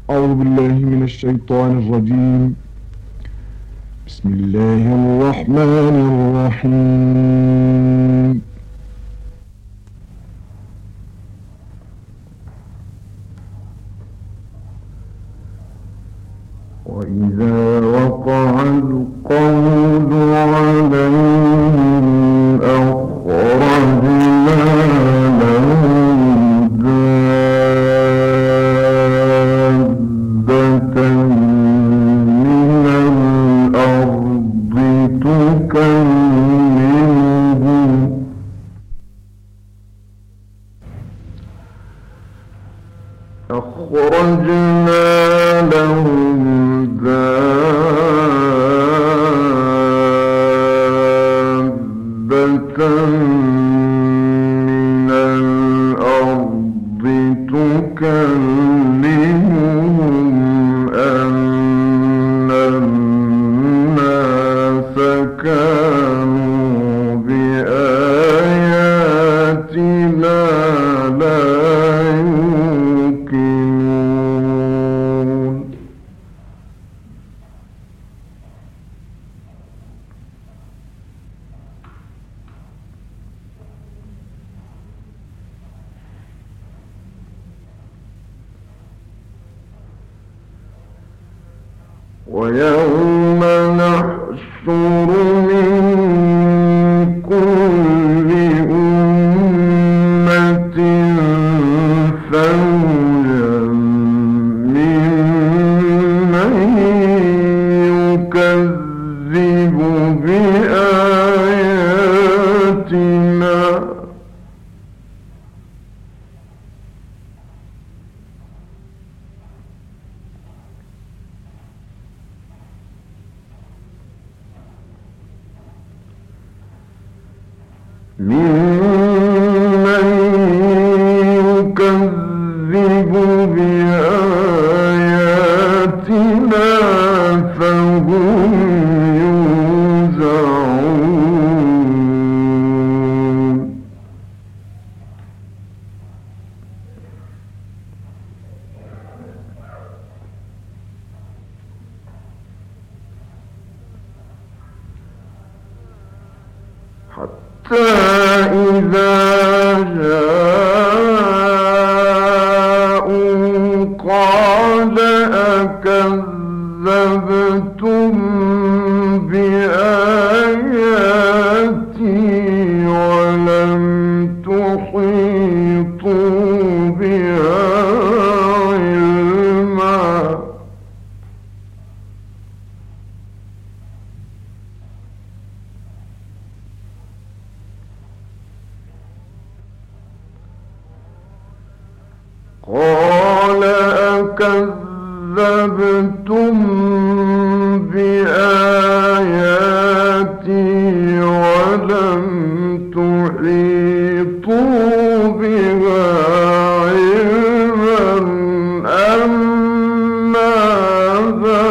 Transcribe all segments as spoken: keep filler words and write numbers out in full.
أعوذ بالله من الشيطان الرجيم. بسم الله الرحمن الرحيم. وإذا وقع القول عليهم أخرجنا لهم دابة من الأرض تكلمهم أخرجنا لهم دابة من الأرض تكلمهم أن الناس كانوا بآياتنا لا يوقنون. ويوم نحشر من كل أمة فوجا ممن يكذب بآياتنا ممن يكذب بآياتنا فهم يوزعون. حتى إذا جاءوا قال أكذبتم بآياتي ولم تحيطوا بها علما. قال أكذبتم بآياتي ولم تحيطوا بها علما أم ماذا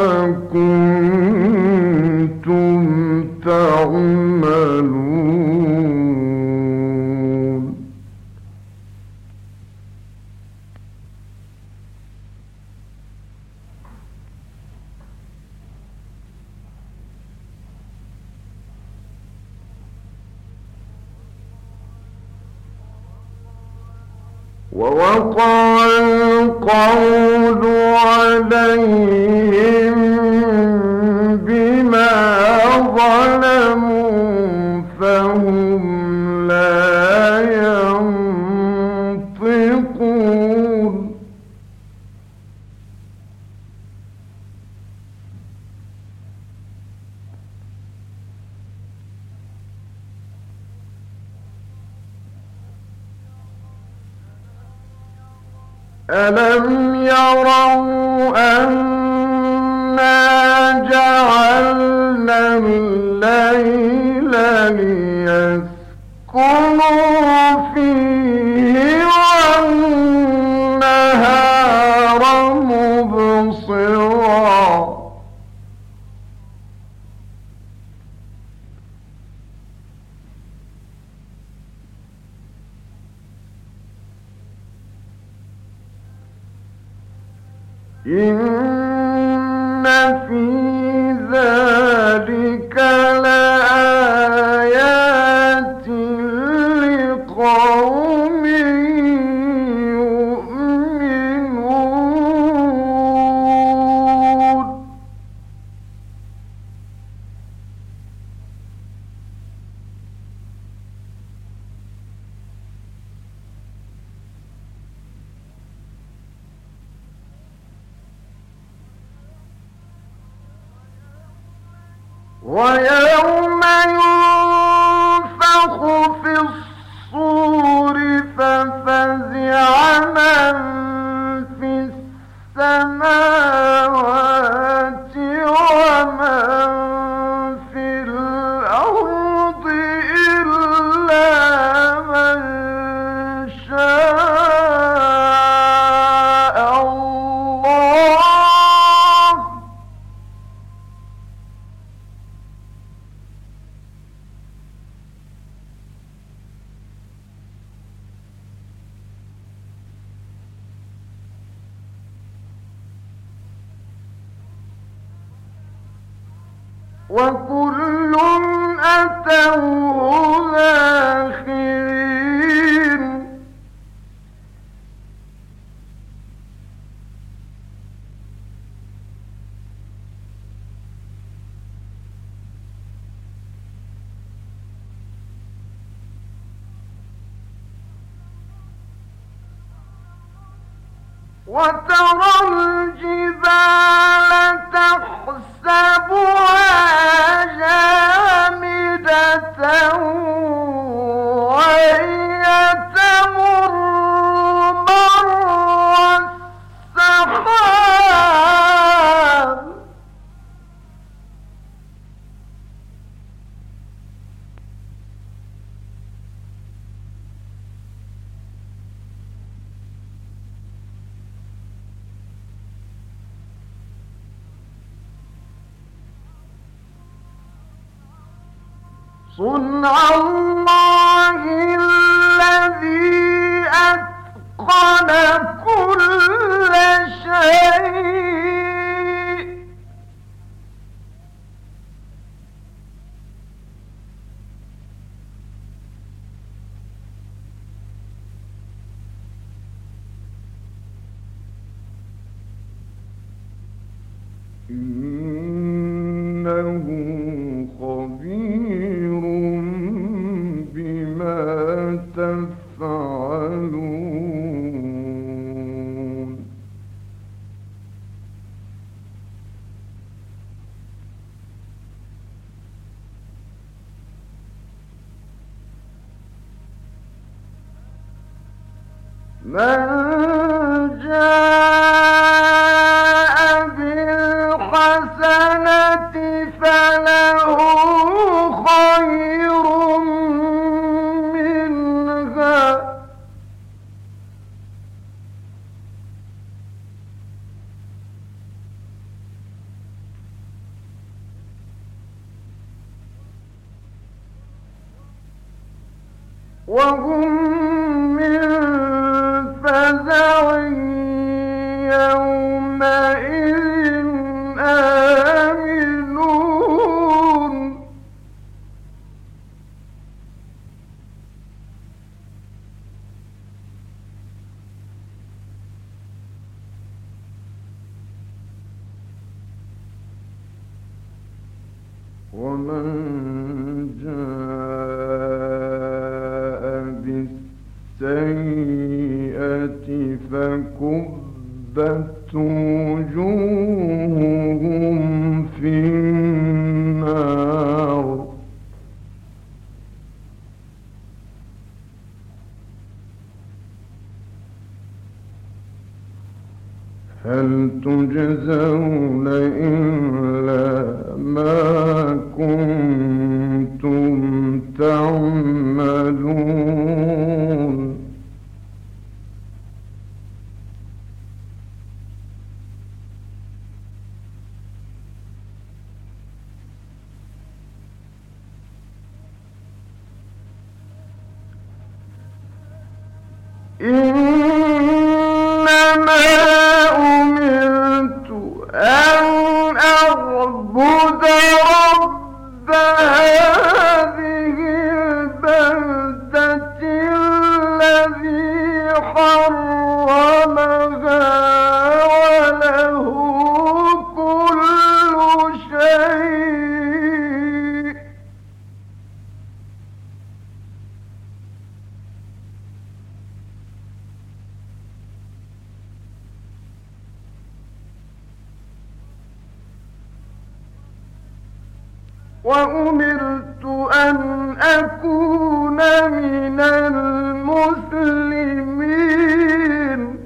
كنتم تعملون. ووقع القول عليهم بما ظلموا فهم لا ينطقون. ألم يروا أنا جعلنا الليل ليسكنوا فيه والنهار مبصرا. إن في ذلك لآيات لقوم يؤمنون ويوم ينفخ في الصور ففزع من في السماوات ومن في الأرض إلا من شاء الله وكل أتوه داخرين وترى الجبال تحسبها جامدة وهي تمر مر السحاب صنع الله الذي أتقن كل شيء إنه خبير بما تفعلون من جاء بالحسنة فله خير منها وهم من فزع يومئذ آمنون ومن جاء بالسيئة فكبت وجوههم في النار هل تجزون إلا ما كنتم تعملون إنما أمرت وأمرت أن أكون من المسلمين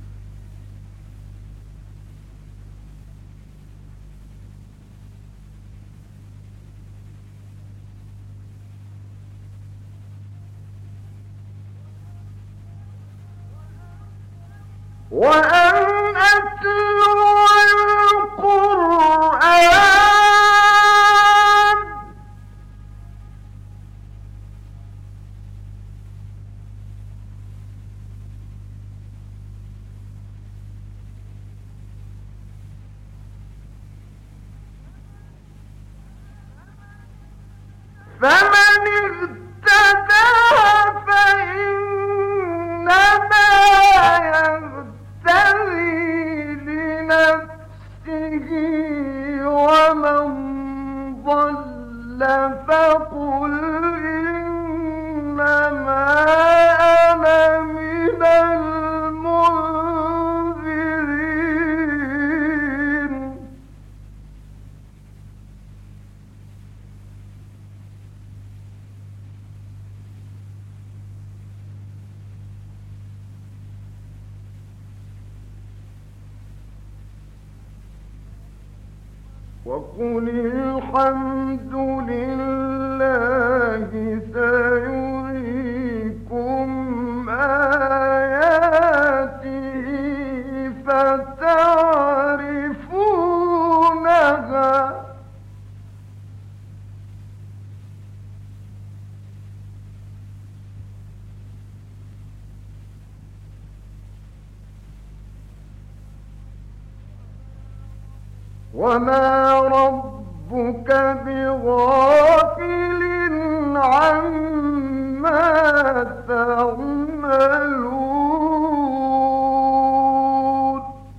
وأن أتلو القرآن فمن اهتدى فإنما يهتدي لنفسه ومن ضل فقل إنما أنا من المنذرين وقل الحمد لله سيريكم آياته فتعرفونها وما ربك بغافل عما تعملون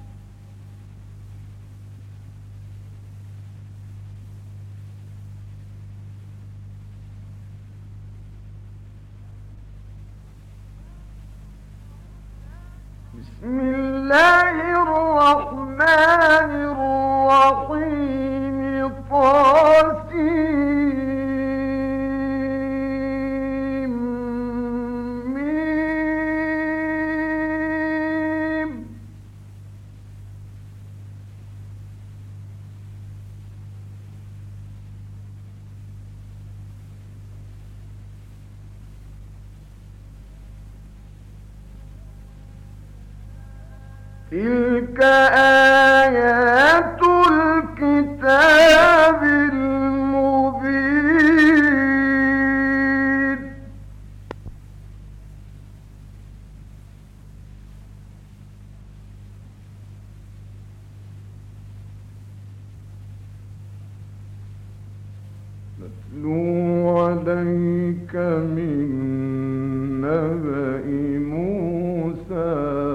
بسم الله الرحمن الرحيم طاسيم ميم تلك آيات الكتاب المبين نتلو عليك من نبأ موسى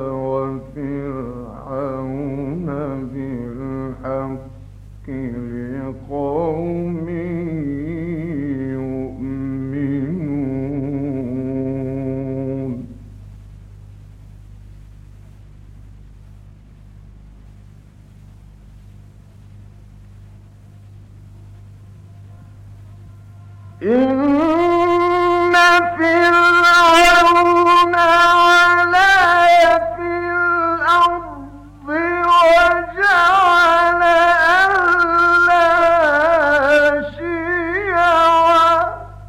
وفرعون بالحق لقوم يؤمنون إن فرعون علا في الأرض وجعل أهلها شيعا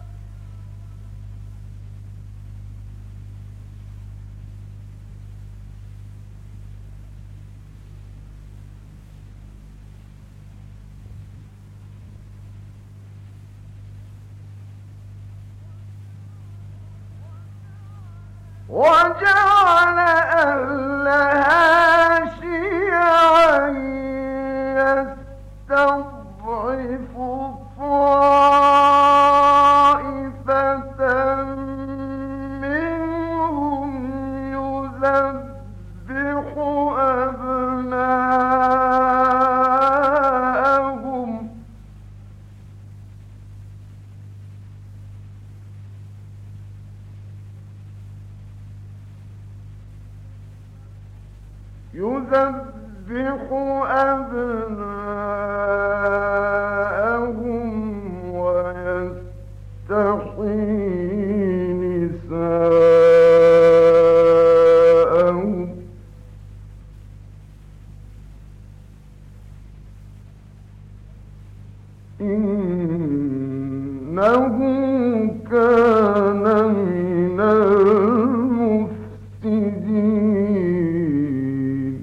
وجعل أهلها شيعا يستضعف طائفة منهم يذبح أبناءهم يذبح أبناءهم نساءهم إنه كان من المفسدين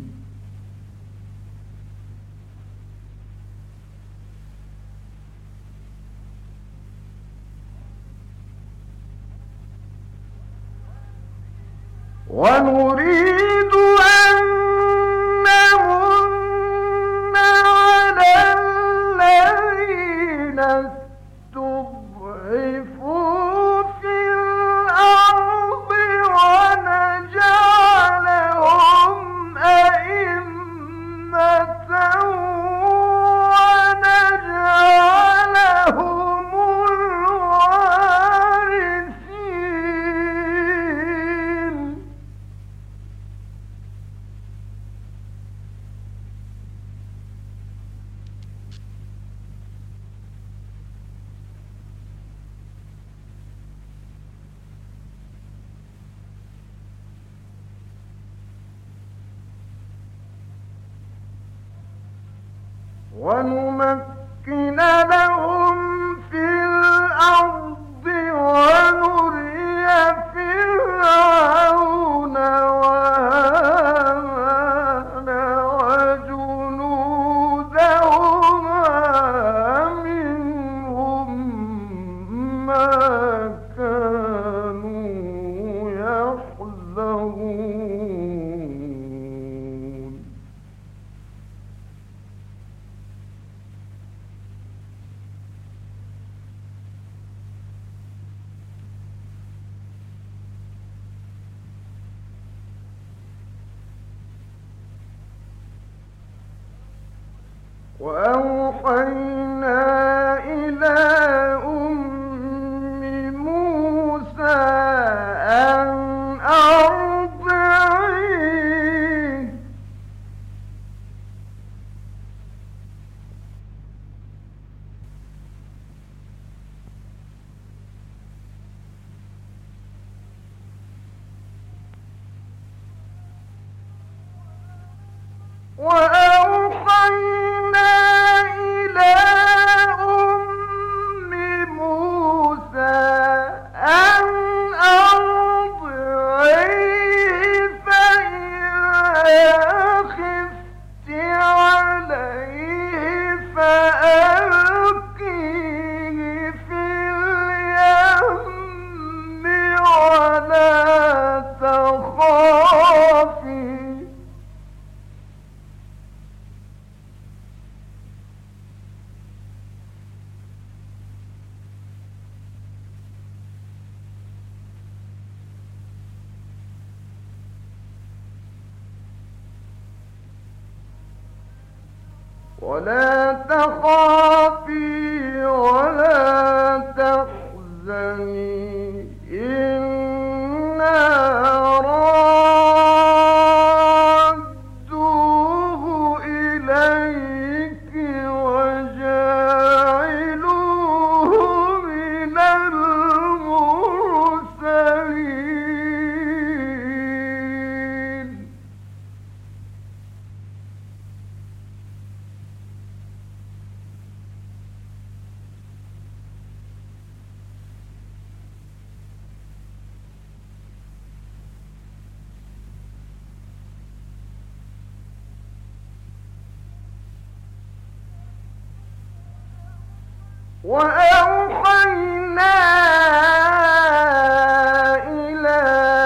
ونريد أن نمن على الذين استضعفوا في الأرض ونجعلهم أئمة ونجعلهم الوارثين ونمكن لهم في الأرض ونري فرعون وهامان وجنودهما منهم ما كانوا يحذرون وأوحينا إلى أم موسى أن أرضعيه وأوحينا إلى أم موسى أن أرضعيه فإذا خفت عليه فألقيه في اليم ولا تخافي ولا تخافي ولا تحزني إنا رادوه إليك وجاعلوه من المرسلين وأوحينا إلى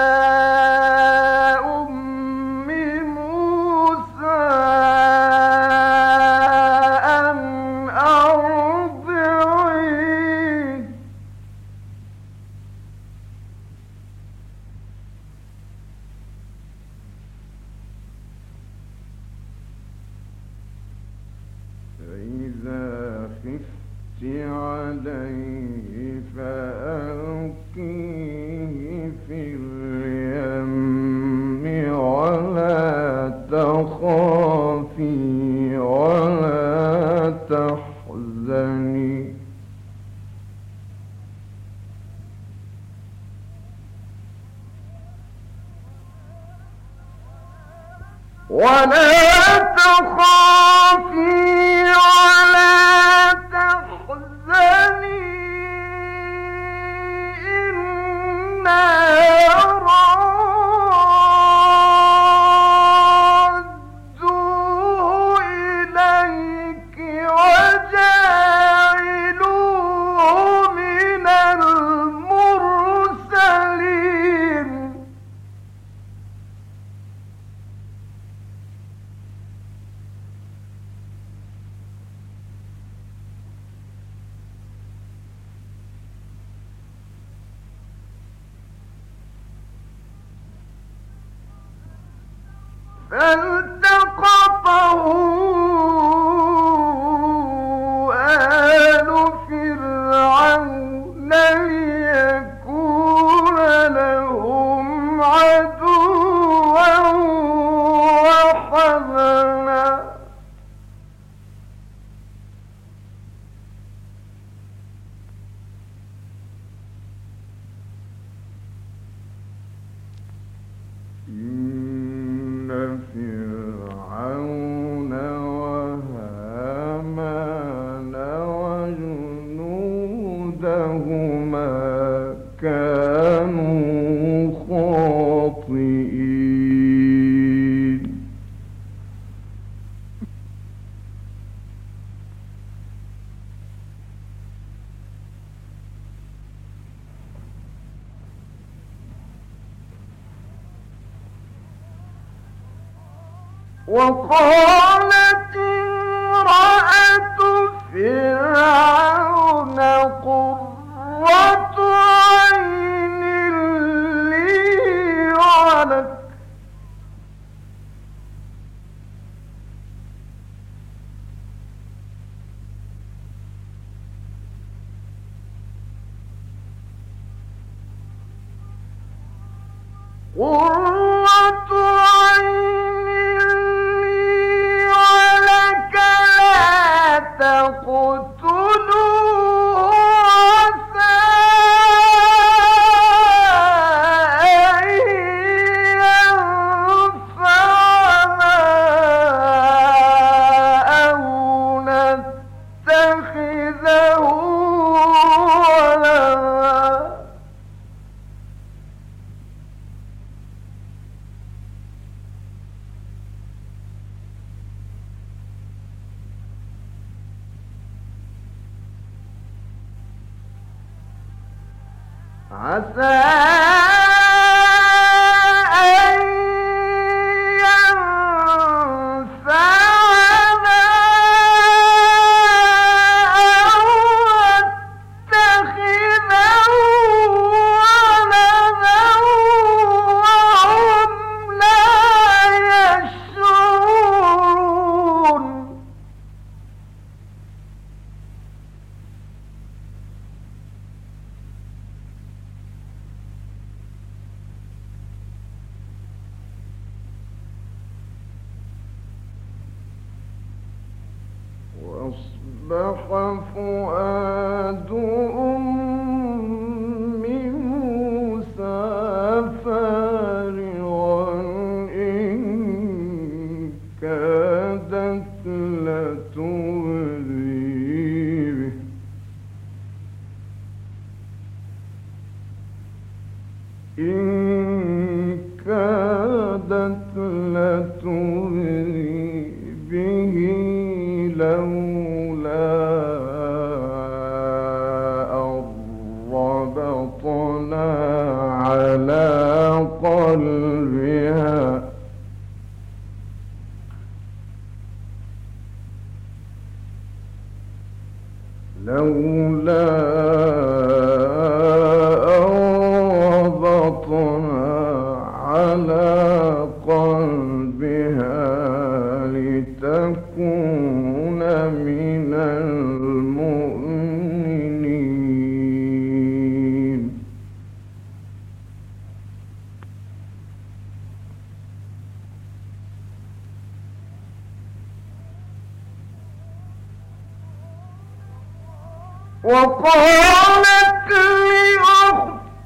أم موسى أن أرضعيه فإذا خفت عليه فألقيه في اليم ولا تخافي ولا تحزني ولا تخافي ولا تحزني إنا رادوه إليك وجاعلوه من المرسلين فالتقطه آل فرعون ليكون لهم عدوا وحزنا إن فرعون وهامان وجنودهما كانوا خاطئين وقالت امرأة فرعون قرة عين لي ولك قرة عين لي ولك لا تقتلوه عسى أن ينفعنا أو نتخذه ولدا عسى أن ينفعنا أو نتخذه ولدا وهم لا يشعرون وأصبح فؤاد أم موسى فارغا إن كادت لتبدي به إن كادت لتبدي به لولا أن ربطنا على قلبها لولا أن ربطنا على قلبها لتكون من المؤمنين وقالت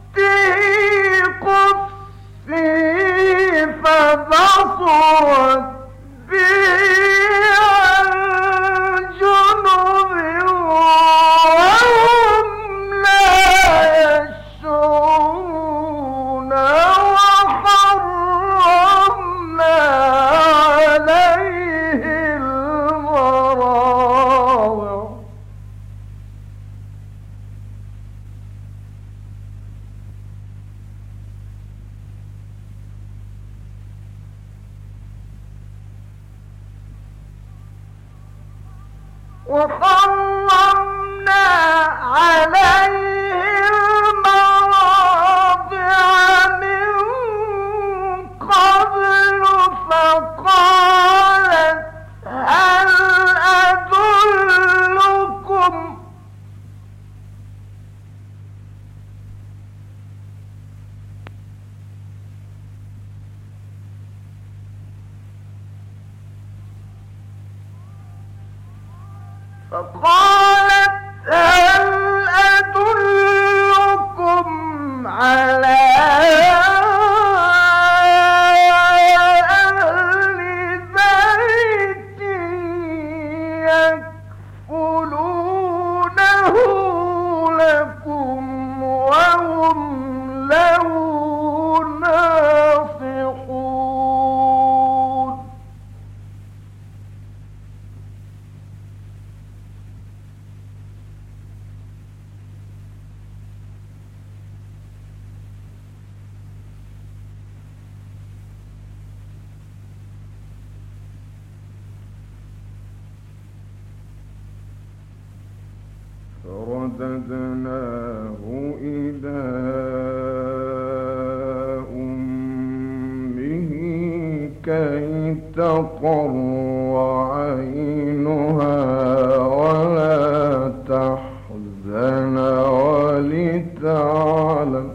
لأخته قصي فبصرت وحرمنا عليه المراضع من قبل فقالت هل أدلكم فقالت هل أدلكم على أهل بيت يكفلونه لكم وهم له ناصحون فرددناه إلى أمه كي تقر عينها ولا تحزن ولتعلم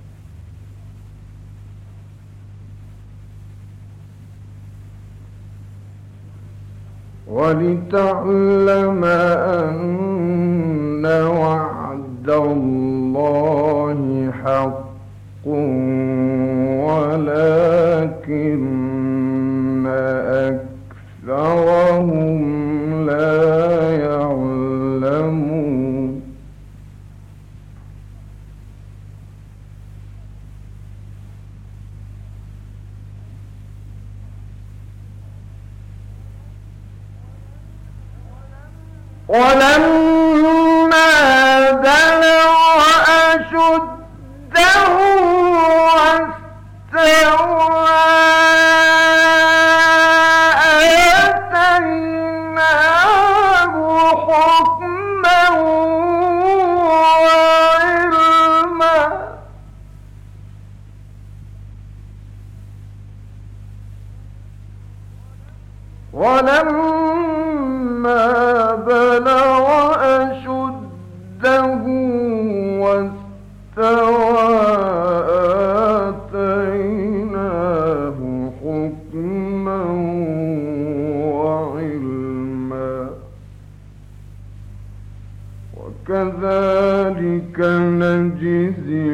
ولتعلم أن وعد الله حق ولكن أكثرهم لا يعلمون ولما بلغ أشده واستوى آتيناه حكما وعلما ولما بلغ أشده واستوى آتيناه حكما وعلما وكذلك نجزي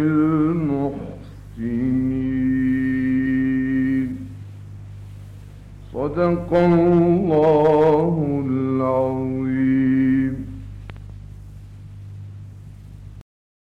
المحسنين صدق الله